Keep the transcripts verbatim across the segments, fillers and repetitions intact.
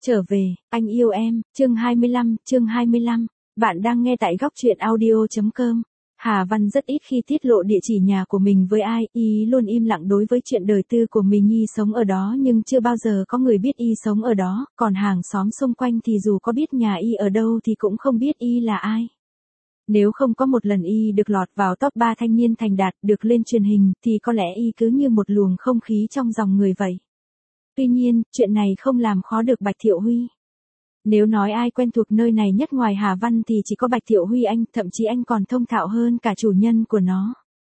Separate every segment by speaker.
Speaker 1: Trở về, anh yêu em, chương hai mươi lăm, chương hai mươi lăm. Bạn đang nghe tại góc truyện audio chấm com. Hà Văn rất ít khi tiết lộ địa chỉ nhà của mình với ai, y luôn im lặng đối với chuyện đời tư của mình. Y sống ở đó nhưng chưa bao giờ có người biết y sống ở đó, còn hàng xóm xung quanh thì dù có biết nhà y ở đâu thì cũng không biết y là ai. Nếu không có một lần y được lọt vào top ba thanh niên thành đạt được lên truyền hình thì có lẽ y cứ như một luồng không khí trong dòng người vậy. Tuy nhiên, chuyện này không làm khó được Bạch Thiệu Huy. Nếu nói ai quen thuộc nơi này nhất ngoài Hà Văn thì chỉ có Bạch Thiệu Huy anh, thậm chí anh còn thông thạo hơn cả chủ nhân của nó.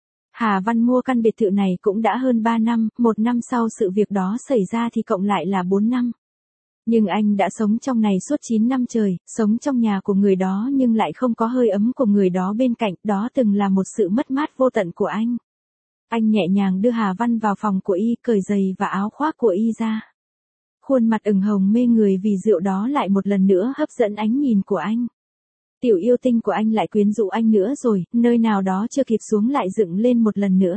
Speaker 1: Hà Văn mua căn biệt thự này cũng đã hơn ba năm, một năm sau sự việc đó xảy ra thì cộng lại là bốn năm. Nhưng anh đã sống trong này suốt chín năm trời, sống trong nhà của người đó nhưng lại không có hơi ấm của người đó bên cạnh, đó từng là một sự mất mát vô tận của anh. Anh nhẹ nhàng đưa Hà Văn vào phòng của y, cởi giày và áo khoác của y ra. Khuôn mặt ửng hồng mê người vì rượu đó lại một lần nữa hấp dẫn ánh nhìn của anh. Tiểu yêu tinh của anh lại quyến rũ anh nữa rồi, nơi nào đó chưa kịp xuống lại dựng lên một lần nữa.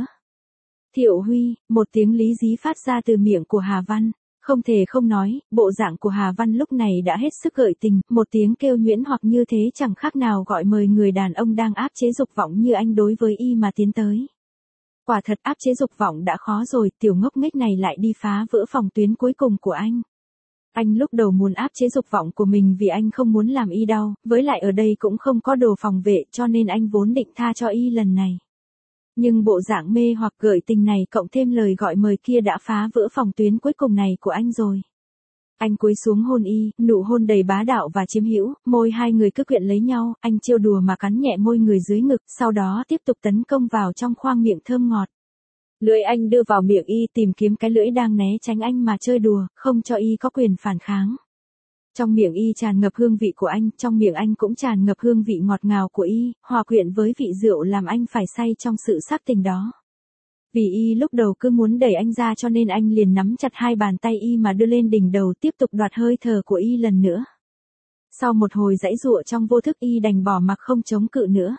Speaker 1: Thiệu Huy, một tiếng lý dí phát ra từ miệng của Hà Văn. Không thể không nói, bộ dạng của Hà Văn lúc này đã hết sức gợi tình, một tiếng kêu nhuyễn hoặc như thế chẳng khác nào gọi mời người đàn ông đang áp chế dục vọng như anh đối với y mà tiến tới. Quả thật áp chế dục vọng đã khó rồi, tiểu ngốc nghếch này lại đi phá vỡ phòng tuyến cuối cùng của anh. Anh lúc đầu muốn áp chế dục vọng của mình vì anh không muốn làm y đau, với lại ở đây cũng không có đồ phòng vệ cho nên anh vốn định tha cho y lần này. Nhưng bộ dạng mê hoặc gợi tình này cộng thêm lời gọi mời kia đã phá vỡ phòng tuyến cuối cùng này của anh rồi. Anh cúi xuống hôn y, nụ hôn đầy bá đạo và chiếm hữu, môi hai người cứ quyện lấy nhau, anh trêu đùa mà cắn nhẹ môi người dưới ngực, sau đó tiếp tục tấn công vào trong khoang miệng thơm ngọt. Lưỡi anh đưa vào miệng y tìm kiếm cái lưỡi đang né tránh anh mà chơi đùa, không cho y có quyền phản kháng. Trong miệng y tràn ngập hương vị của anh, trong miệng anh cũng tràn ngập hương vị ngọt ngào của y, hòa quyện với vị rượu làm anh phải say trong sự sắc tình đó. Vì y lúc đầu cứ muốn đẩy anh ra cho nên anh liền nắm chặt hai bàn tay y mà đưa lên đỉnh đầu tiếp tục đoạt hơi thở của y lần nữa. Sau một hồi giãy giụa trong vô thức y đành bỏ mặc không chống cự nữa.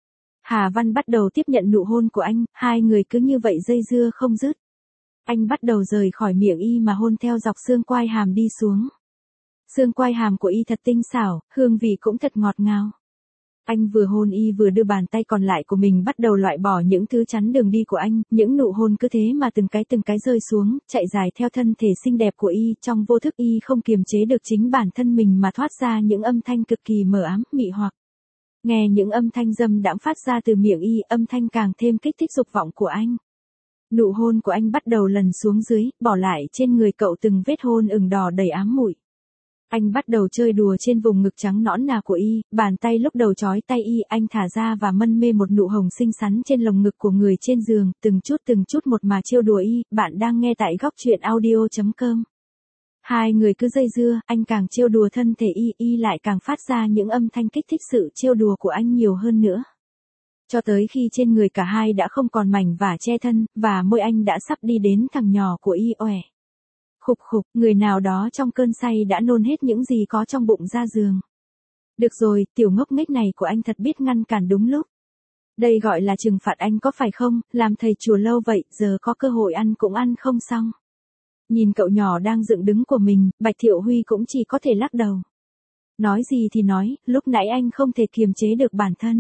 Speaker 1: Hà Văn bắt đầu tiếp nhận nụ hôn của anh, hai người cứ như vậy dây dưa không dứt. Anh bắt đầu rời khỏi miệng y mà hôn theo dọc xương quai hàm đi xuống. Xương quai hàm của y thật tinh xảo, hương vị cũng thật ngọt ngào. Anh vừa hôn y vừa đưa bàn tay còn lại của mình bắt đầu loại bỏ những thứ chắn đường đi của anh, những nụ hôn cứ thế mà từng cái từng cái rơi xuống, chạy dài theo thân thể xinh đẹp của y, trong vô thức y không kiềm chế được chính bản thân mình mà thoát ra những âm thanh cực kỳ mờ ám, mị hoặc. Nghe những âm thanh dâm đãng phát ra từ miệng y, âm thanh càng thêm kích thích dục vọng của anh. Nụ hôn của anh bắt đầu lần xuống dưới, bỏ lại trên người cậu từng vết hôn ửng đỏ đầy ám mùi. Anh bắt đầu chơi đùa trên vùng ngực trắng nõn nà của y, bàn tay lúc đầu trói tay y, anh thả ra và mân mê một nụ hồng xinh xắn trên lồng ngực của người trên giường, từng chút từng chút một mà trêu đùa y. Bạn đang nghe tại góc truyện audio chấm com. Hai người cứ dây dưa, anh càng trêu đùa thân thể y, y lại càng phát ra những âm thanh kích thích sự trêu đùa của anh nhiều hơn nữa. Cho tới khi trên người cả hai đã không còn mảnh vả che thân, và môi anh đã sắp đi đến thằng nhỏ của y oẻ. Khục khục, người nào đó trong cơn say đã nôn hết những gì có trong bụng ra giường. Được rồi, tiểu ngốc nghếch này của anh thật biết ngăn cản đúng lúc. Đây gọi là trừng phạt anh có phải không, làm thầy chùa lâu vậy, giờ có cơ hội ăn cũng ăn không xong. Nhìn cậu nhỏ đang dựng đứng của mình, Bạch Thiệu Huy cũng chỉ có thể lắc đầu. Nói gì thì nói, lúc nãy anh không thể kiềm chế được bản thân.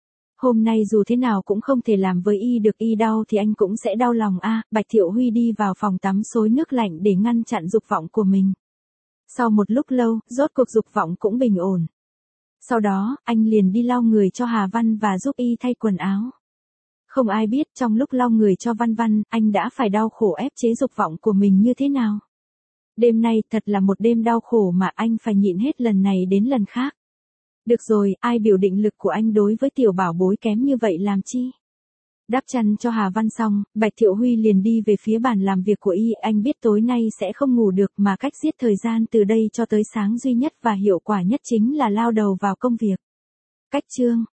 Speaker 1: Hôm nay dù thế nào cũng không thể làm với y được, y đau thì anh cũng sẽ đau lòng a. À, Bạch Thiệu Huy đi vào phòng tắm xối nước lạnh để ngăn chặn dục vọng của mình. Sau một lúc lâu, rốt cuộc dục vọng cũng bình ổn. Sau đó, anh liền đi lau người cho Hà Văn và giúp y thay quần áo. Không ai biết trong lúc lau người cho Văn Văn, anh đã phải đau khổ ép chế dục vọng của mình như thế nào. Đêm nay thật là một đêm đau khổ mà anh phải nhịn hết lần này đến lần khác. Được rồi, ai biểu định lực của anh đối với tiểu bảo bối kém như vậy làm chi? Đắp chăn cho Hà Văn xong, Bạch Thiệu Huy liền đi về phía bàn làm việc của y, anh biết tối nay sẽ không ngủ được mà cách giết thời gian từ đây cho tới sáng duy nhất và hiệu quả nhất chính là lao đầu vào công việc. Cách chương